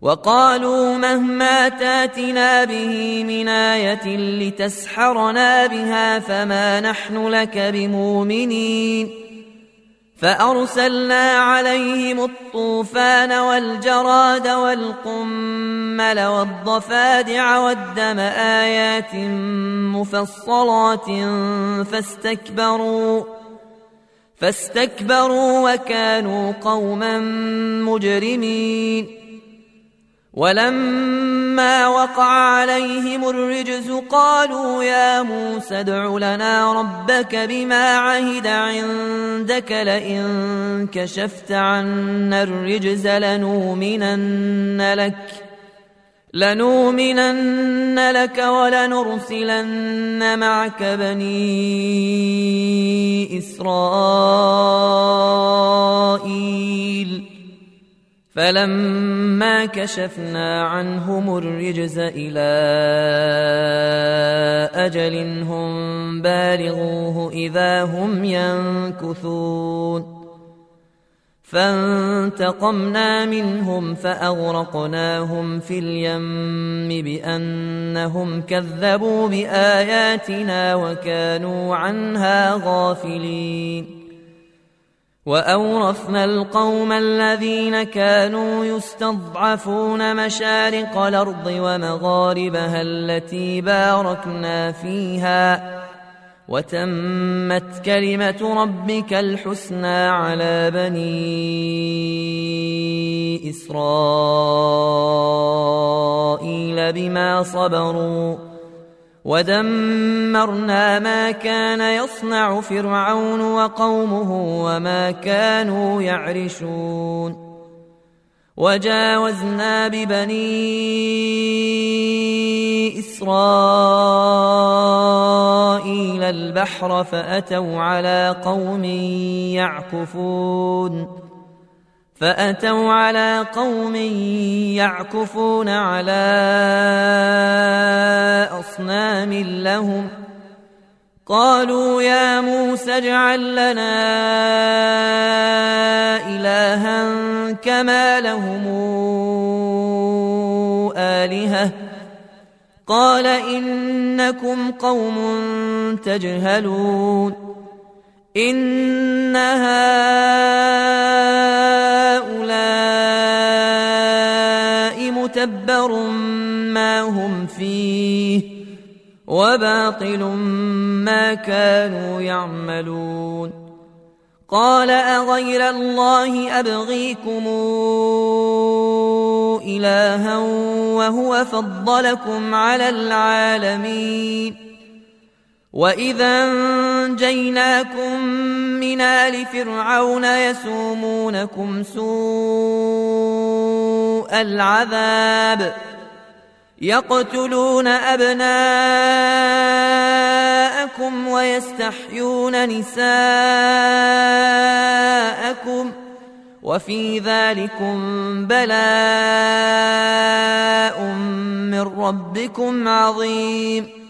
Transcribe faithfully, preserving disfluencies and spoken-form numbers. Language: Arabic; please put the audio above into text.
وقالوا مهما تاتنا به من آية لتسحرنا بها فما نحن لك بمؤمنين فأرسلنا عليهم الطوفان والجراد والقمل والضفادع والدم آيات مفصلات فاستكبروا فاستكبروا وكانوا قوما مجرمين ولما وقع عليهم الرجز قالوا يا موسى ادع لنا ربك بما عهد عندك لئن كشفت عنا الرجز لنؤمنن لك لنؤمنن لك ولنرسلن معك بني إسرائيل فلما كشفنا عنهم الرجز إلى أجل هم بالغوه إذا هم ينكثون فانتقمنا منهم فأغرقناهم في اليم بأنهم كذبوا بآياتنا وكانوا عنها غافلين وأورثنا القوم الذين كانوا يستضعفون مشارق الأرض ومغاربها التي باركنا فيها وتمت كلمة ربك الحسنى على بني إسرائيل بما صبروا ودمرنا ما كان يصنع فرعون وقومه وما كانوا يعرشون وجاوزنا ببني إسرائيل البحر فأتوا على قوم يعكفون فأتوا على قوم يعكفون على أصنام لهم قالوا يا موسى اجعل لنا إلها كما لهم آلهة قال إنكم قوم تجهلون إن هؤلاء متبر ما هم فيه وباطل ما كانوا يعملون قال أغير الله أبغيكم إلها وهو فضلكم على العالمين وإذا أنجيناكم من آل فرعون يسومونكم سوء العذاب يقتلون أبناءكم ويستحيون نساءكم وفي ذلكم بلاء من ربكم عظيم